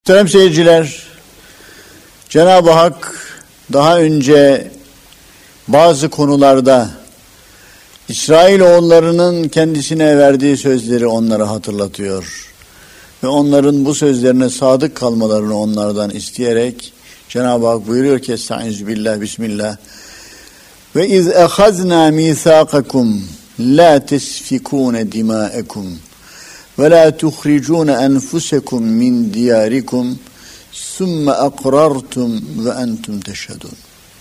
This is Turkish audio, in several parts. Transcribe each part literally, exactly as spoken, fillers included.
Muhterem seyirciler, Cenab-ı Hak daha önce bazı konularda İsrailoğullarının kendisine verdiği sözleri onlara hatırlatıyor ve onların bu sözlerine sadık kalmalarını onlardan isteyerek Cenab-ı Hak buyuruyor ki Estaizu billah, bismillah. Ve iz ehazna mithaqakum la tesfikune dima'ekum ve la tuhricune enfusekum min diyarikum sümme akrartum ve entum teşhedun.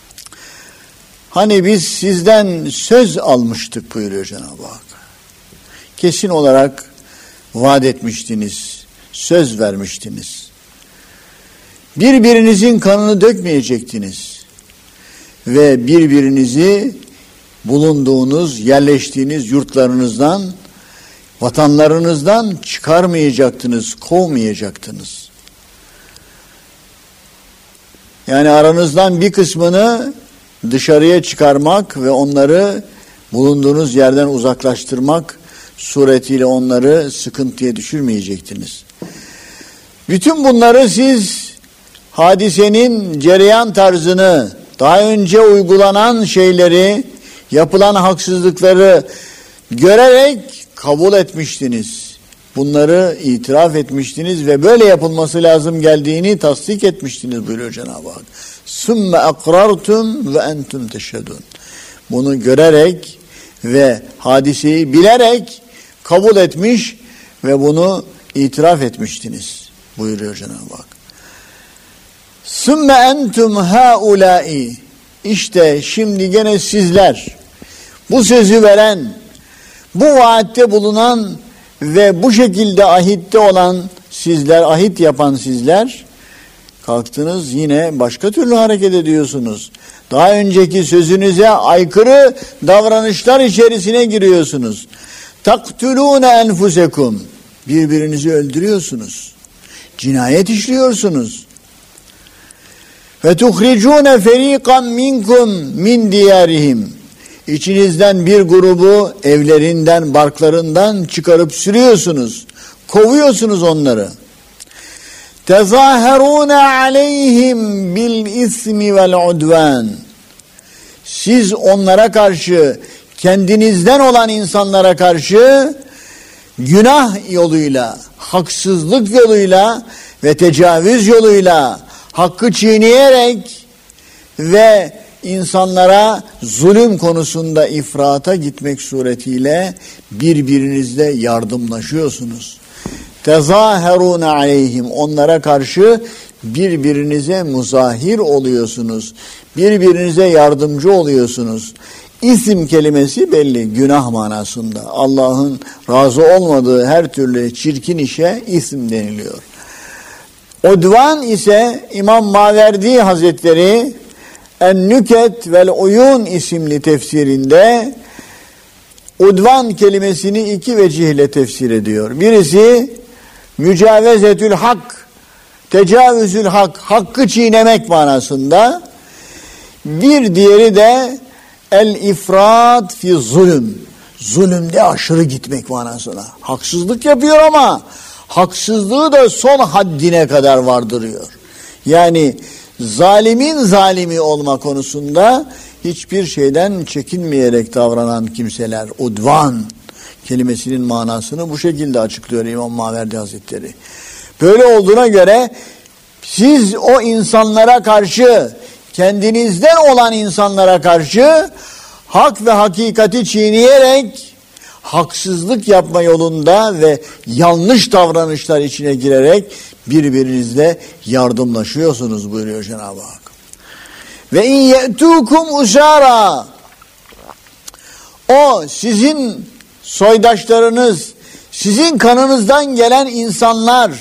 Hani biz sizden söz almıştık buyuruyor Cenab-ı Hak. Kesin olarak vaat etmiştiniz, söz vermiştiniz. Birbirinizin kanını dökmeyecektiniz ve birbirinizi bulunduğunuz, yerleştiğiniz yurtlarınızdan, vatanlarınızdan çıkarmayacaktınız, kovmayacaktınız. Yani aranızdan bir kısmını dışarıya çıkarmak ve onları bulunduğunuz yerden uzaklaştırmak suretiyle onları sıkıntıya düşürmeyecektiniz. Bütün bunları siz hadisenin cereyan tarzını, daha önce uygulanan şeyleri, yapılan haksızlıkları görerek kabul etmiştiniz. Bunları itiraf etmiştiniz ve böyle yapılması lazım geldiğini tasdik etmiştiniz buyuruyor Cenab-ı Hak. Sümme akrartum ve entum teşhedun. Bunu görerek ve hadiseyi bilerek kabul etmiş ve bunu itiraf etmiştiniz buyuruyor Cenab-ı Hak. Sümme entum haulâi. İşte şimdi gene sizler, bu sözü veren, bu vaatte bulunan ve bu şekilde ahitte olan sizler, ahit yapan sizler, kalktınız yine başka türlü hareket ediyorsunuz. Daha önceki sözünüze aykırı davranışlar içerisine giriyorsunuz. Taktulûne enfusekum. Birbirinizi öldürüyorsunuz. Cinayet işliyorsunuz. Ve tuhricûne ferîkan minkum min diyarihim. İçinizden bir grubu evlerinden, barklarından çıkarıp sürüyorsunuz. Kovuyorsunuz onları. Tezâherûne aleyhim bil ismi vel udvân. Siz onlara karşı, kendinizden olan insanlara karşı günah yoluyla, haksızlık yoluyla ve tecavüz yoluyla hakkı çiğneyerek ve insanlara zulüm konusunda ifrata gitmek suretiyle birbirinizle yardımlaşıyorsunuz. Tezâherûne aleyhim. Onlara karşı birbirinize muzahir oluyorsunuz. Birbirinize yardımcı oluyorsunuz. İsim kelimesi belli, günah manasında. Allah'ın razı olmadığı her türlü çirkin işe isim deniliyor. Udvan ise İmam Maverdi Hazretleri En-Nüket vel Uyun isimli tefsirinde udvan kelimesini iki vecihle tefsir ediyor. Birisi mücavezetül hak, tecavüzül hak, hakkı çiğnemek manasında. Bir diğeri de el-ifrat fi zulüm, zulümde aşırı gitmek manasına. Haksızlık yapıyor ama haksızlığı da son haddine kadar vardırıyor. Yani zalimin zalimi olma konusunda hiçbir şeyden çekinmeyerek davranan kimseler. Udvan kelimesinin manasını bu şekilde açıklıyor İmam Maverdi Hazretleri. Böyle olduğuna göre siz o insanlara karşı, kendinizden olan insanlara karşı hak ve hakikati çiğneyerek haksızlık yapma yolunda ve yanlış davranışlar içine girerek birbirinizle yardımlaşıyorsunuz buyuruyor Cenab-ı Hak. Ve in ye'tûkum usâra. O sizin soydaşlarınız, sizin kanınızdan gelen insanlar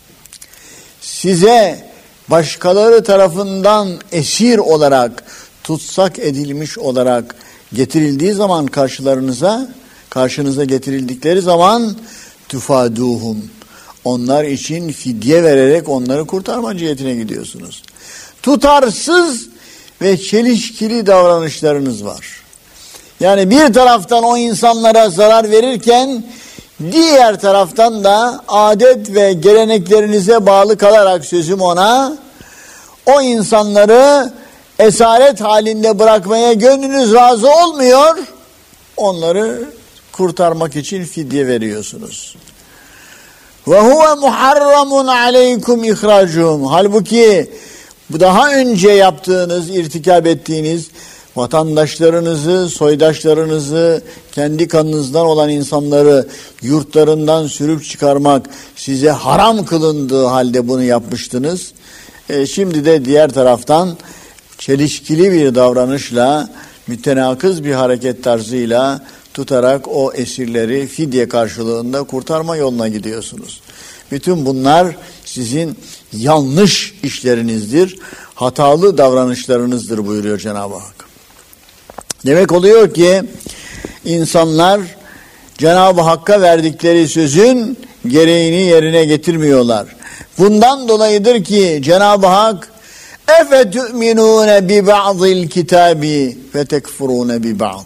size başkaları tarafından esir olarak, tutsak edilmiş olarak getirildiği zaman karşılarınıza, karşınıza getirildikleri zaman tüfâdûhum. Onlar için fidye vererek onları kurtarma cihetine gidiyorsunuz. Tutarsız ve çelişkili davranışlarınız var. Yani bir taraftan o insanlara zarar verirken Diğer taraftan da adet ve geleneklerinize bağlı kalarak sözüm ona, o insanları esaret halinde bırakmaya gönlünüz razı olmuyor. Onları kurtarmak için fidye veriyorsunuz. Ve huve muharramun aleykum ihracuhum. Halbuki bu daha önce yaptığınız, irtikab ettiğiniz vatandaşlarınızı, soydaşlarınızı, kendi kanınızdan olan insanları yurtlarından sürüp çıkarmak size haram kılındığı halde bunu yapmıştınız. E şimdi de diğer taraftan çelişkili bir davranışla, mütenakız bir hareket tarzıyla tutarak o esirleri fidye karşılığında kurtarma yoluna gidiyorsunuz. Bütün bunlar sizin yanlış işlerinizdir, hatalı davranışlarınızdır buyuruyor Cenab-ı Hak. Demek oluyor ki insanlar Cenab-ı Hakk'a verdikleri sözün gereğini yerine getirmiyorlar. Bundan dolayıdır ki Cenab-ı Hak اَفَتُؤْمِنُونَ بِبَعْضِ الْكِتَابِ وَتَكْفُرُونَ بِبَعْضِ.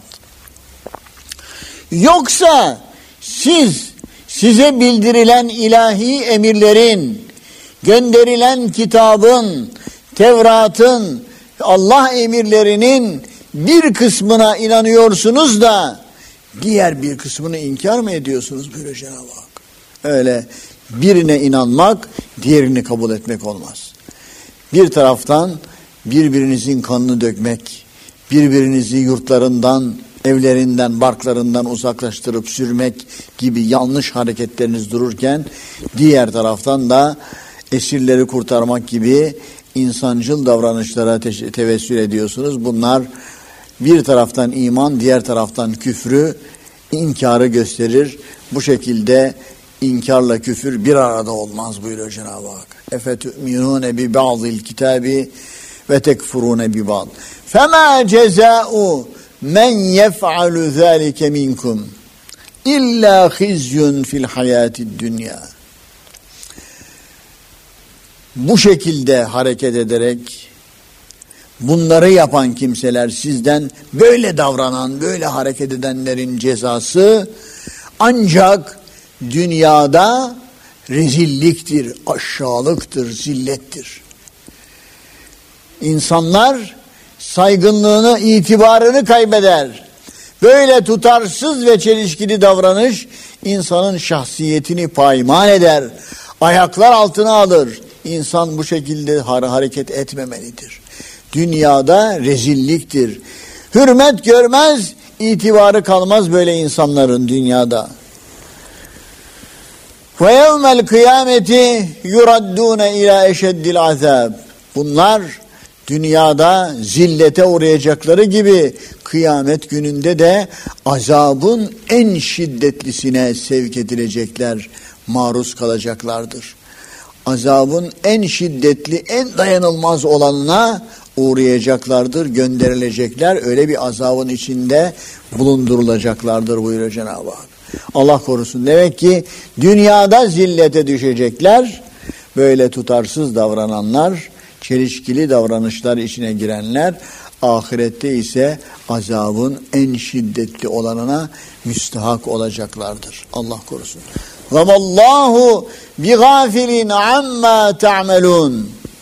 Yoksa siz size bildirilen ilahi emirlerin, gönderilen kitabın, Tevrat'ın, Allah emirlerinin bir kısmına inanıyorsunuz da diğer bir kısmını inkar mı ediyorsunuz buyuruyor Cenab-ı Hak. Öyle birine inanmak, diğerini kabul etmek olmaz. Bir taraftan birbirinizin kanını dökmek, birbirinizi yurtlarından, evlerinden, barklarından uzaklaştırıp sürmek gibi yanlış hareketleriniz dururken, diğer taraftan da esirleri kurtarmak gibi insancıl davranışlara te- tevessül ediyorsunuz. Bunlar bir taraftan iman, diğer taraftan küfrü, inkarı gösterir. Bu şekilde inkarla küfür bir arada olmaz buyuruyor Cenab-ı Hak. Efetü'minûne bi ba'dil kitâbi ve tekfurûne bi ba'd. Femâ cezâ'u men yef'alu zâlike minkum illâ khizyun fil hayâtid dünya. Bu şekilde hareket ederek bunları yapan kimseler, sizden böyle davranan, böyle hareket edenlerin cezası ancak dünyada rezilliktir, aşağılıktır, zillettir. İnsanlar saygınlığını, itibarını kaybeder. Böyle tutarsız ve çelişkili davranış insanın şahsiyetini payman eder. Ayaklar altına alır. İnsan bu şekilde hareket etmemelidir. Dünyada rezilliktir. Hürmet görmez, itibarı kalmaz böyle insanların dünyada. Ve yevmel kıyameti yuraddune ila eşeddil azab. Bunlar dünyada zillete uğrayacakları gibi kıyamet gününde de azabın en şiddetlisine sevk edilecekler, maruz kalacaklardır. Azabın en şiddetli, en dayanılmaz olanına uğrayacaklardır, gönderilecekler. Öyle bir azabın içinde bulundurulacaklardır buyuruyor Cenab-ı Hak. Allah korusun. Demek ki dünyada zillete düşecekler. Böyle tutarsız davrananlar, çelişkili davranışlar içine girenler, ahirette ise azabın en şiddetli olanına müstahak olacaklardır. Allah korusun. وَمَاللّٰهُ بِغَافِلٍ عَمَّا تَعْمَلُونَ.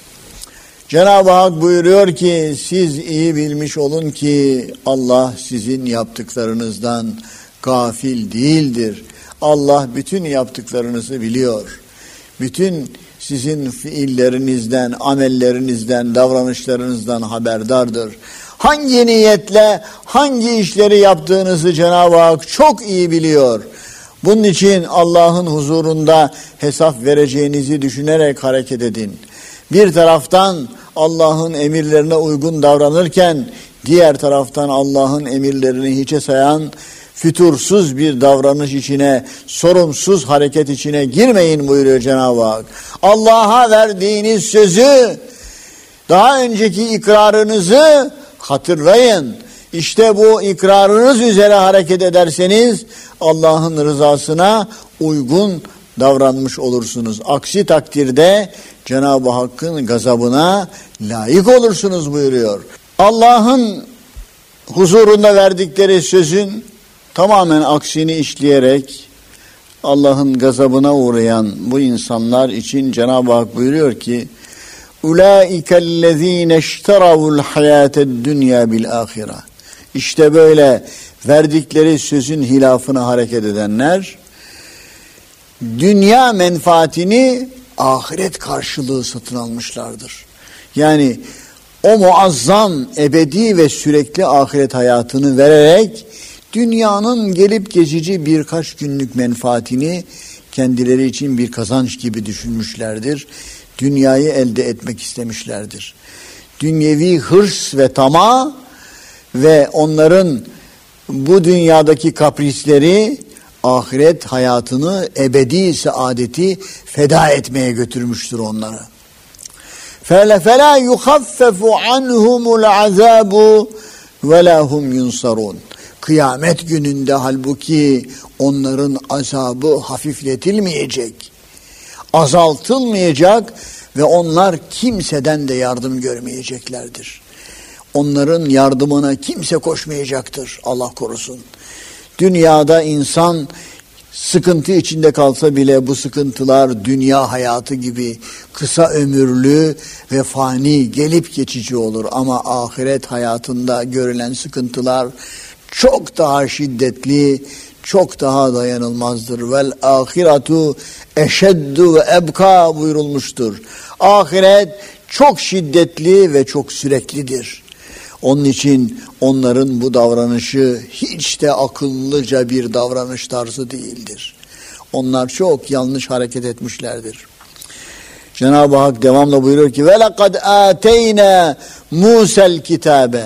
Cenab-ı Hak buyuruyor ki siz iyi bilmiş olun ki Allah sizin yaptıklarınızdan gafil değildir. Allah bütün yaptıklarınızı biliyor. Bütün sizin fiillerinizden, amellerinizden, davranışlarınızdan haberdardır. Hangi niyetle, hangi işleri yaptığınızı Cenab-ı Hak çok iyi biliyor. Bunun için Allah'ın huzurunda hesap vereceğinizi düşünerek hareket edin. Bir taraftan Allah'ın emirlerine uygun davranırken, diğer taraftan Allah'ın emirlerini hiçe sayan, fütursuz bir davranış içine, sorumsuz hareket içine girmeyin buyuruyor Cenab-ı Hak. Allah'a verdiğiniz sözü, daha önceki ikrarınızı hatırlayın. İşte bu ikrarınız üzere hareket ederseniz Allah'ın rızasına uygun davranmış olursunuz. Aksi takdirde Cenab-ı Hakk'ın gazabına layık olursunuz buyuruyor. Allah'ın huzurunda verdikleri sözün tamamen aksini işleyerek Allah'ın gazabına uğrayan bu insanlar için Cenab-ı Hak buyuruyor ki اُولَٰئِكَ الَّذ۪ينَ اشْتَرَوُ الْحَيَاةَ الدُّنْيَا بِالْآخِرَةِ İşte böyle verdikleri sözün hilafına hareket edenler dünya menfaatini ahiret karşılığı satın almışlardır. Yani o muazzam, ebedi ve sürekli ahiret hayatını vererek dünyanın gelip geçici birkaç günlük menfaatini kendileri için bir kazanç gibi düşünmüşlerdir. Dünyayı elde etmek istemişlerdir. Dünyevi hırs ve tamah ve onların bu dünyadaki kaprisleri ahiret hayatını, ebedi saadeti feda etmeye götürmüştür onları. فَلَا يُخَفَّفُ عَنْهُمُ الْعَذَابُ وَلَا هُمْ يُنْصَرُونَ Kıyamet gününde halbuki onların azabı hafifletilmeyecek, azaltılmayacak ve onlar kimseden de yardım görmeyeceklerdir. Onların yardımına kimse koşmayacaktır, Allah korusun. Dünyada insan sıkıntı içinde kalsa bile bu sıkıntılar dünya hayatı gibi kısa ömürlü ve fani, gelip geçici olur. Ama ahiret hayatında görülen sıkıntılar çok daha şiddetli, çok daha dayanılmazdır. Vel ahiretu eşeddu ve ebka buyurulmuştur. Ahiret çok şiddetli ve çok süreklidir. Onun için onların bu davranışı hiç de akıllıca bir davranış tarzı değildir. Onlar çok yanlış hareket etmişlerdir. Cenab-ı Hak devamla buyuruyor ki وَلَقَدْ آتَيْنَا مُوسَى الْكِتَابَ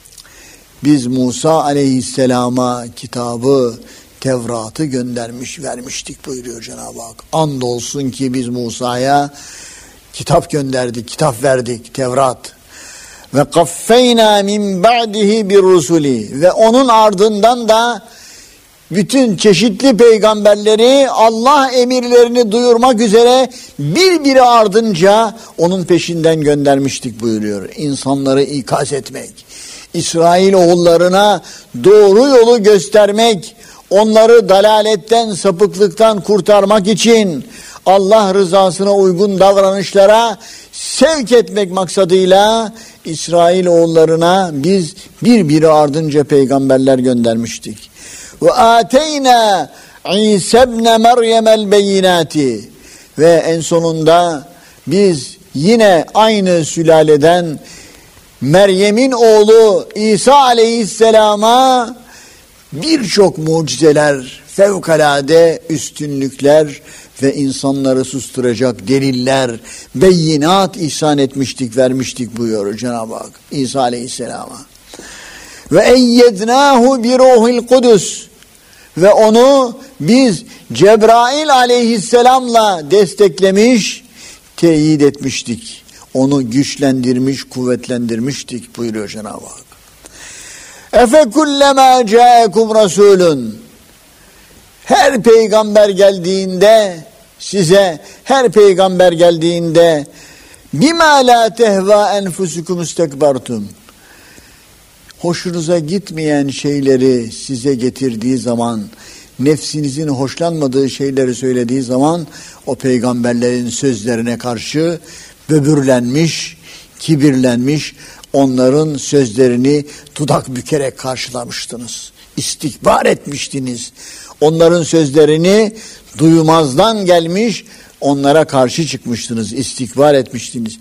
Biz Musa aleyhisselama kitabı, Tevrat'ı göndermiş, vermiştik buyuruyor Cenab-ı Hak. Andolsun ki biz Musa'ya kitap gönderdik, kitap verdik, Tevrat. Ve kaffeyna min ba'dihi bir rusuli ve onun ardından da bütün çeşitli peygamberleri Allah emirlerini duyurmak üzere birbiri ardınca onun peşinden göndermiştik buyuruyor. İnsanları ikaz etmek, İsrail oğullarına doğru yolu göstermek, onları dalaletten, sapıklıktan kurtarmak için Allah rızasına uygun davranışlara sevk etmek maksadıyla İsrail oğullarına biz birbiri ardınca peygamberler göndermiştik. Ve ateyna İsa ibn Meryem'el beyinati ve en sonunda biz yine aynı sülaleden Meryem'in oğlu İsa aleyhisselama birçok mucizeler, fevkalade üstünlükler ve insanları susturacak deliller, beyinat ihsan etmiştik, vermiştik buyuruyor Cenab-ı Hak İsa aleyhisselama. Ve eyyednâhu bi ruhil kudüs ve onu biz Cebrail aleyhisselamla desteklemiş, teyit etmiştik. Onu güçlendirmiş, kuvvetlendirmiştik buyuruyor Cenab-ı Hak. Efe kullemâ câekum rasûlun. Her peygamber geldiğinde size, her peygamber geldiğinde bimâ lâ tehvâ enfusukum istekbartum. Hoşunuza gitmeyen şeyleri size getirdiği zaman, nefsinizin hoşlanmadığı şeyleri söylediği zaman o peygamberlerin sözlerine karşı böbürlenmiş, kibirlenmiş, onların sözlerini dudak bükerek karşılamıştınız. İstikbar etmiştiniz. Onların sözlerini duymazdan gelmiş, onlara karşı çıkmıştınız, istikbar etmiştiniz.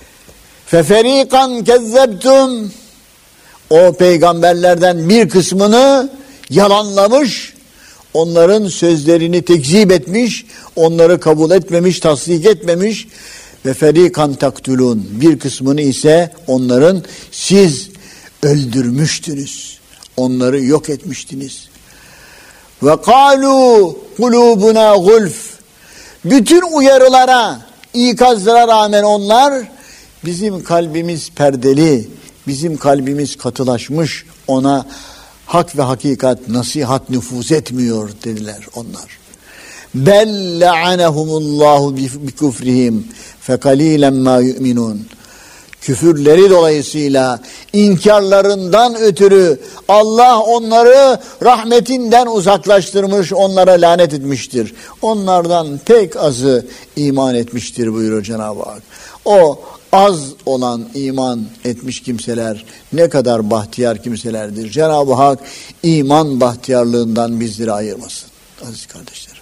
Feferikan kezzebtum. O peygamberlerden bir kısmını yalanlamış, onların sözlerini tekzip etmiş, onları kabul etmemiş, tasdik etmemiş. Ve ferikan taktulun, bir kısmını ise onların siz öldürmüştünüz. Onları yok etmiştiniz. Ve kalu kulubuna gulf. Bütün uyarılara, ikazlara rağmen onlar bizim kalbimiz perdeli, bizim kalbimiz katılaşmış, ona hak ve hakikat, nasihat nüfuz etmiyor dediler onlar. Bel la'anehumullahu bi kufrihim fe kalilen ma yu'minun. küfürleri dolayısıyla, inkarlarından ötürü Allah onları rahmetinden uzaklaştırmış, onlara lanet etmiştir. Onlardan pek azı iman etmiştir buyuruyor Cenab-ı Hak. O az olan iman etmiş kimseler ne kadar bahtiyar kimselerdir. Cenab-ı Hak iman bahtiyarlığından bizleri ayırmasın aziz kardeşler.